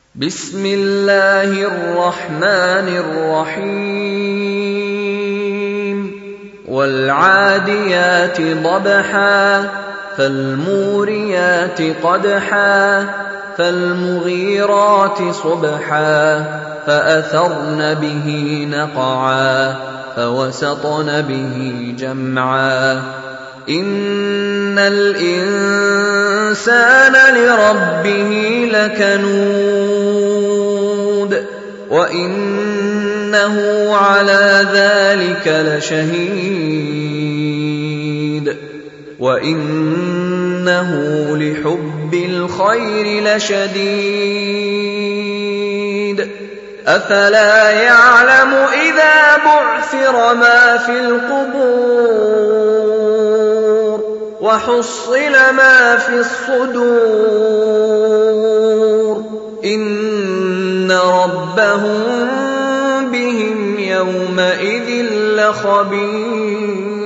بسم الله الرحمن الرحيم والعاديات ضبحا فالموريات قدحا فالمغيرات صبحا فأثرن به نقعا فوسطن به جمعا إن الإنسان لربه لكنود وإنه على ذلك لشهيد وإنه لحب الخير لشديد أفلا يعلم إذا بعثر ما في القبور وحصل ما في الصدور إن ربهم بهم يومئذ لخبير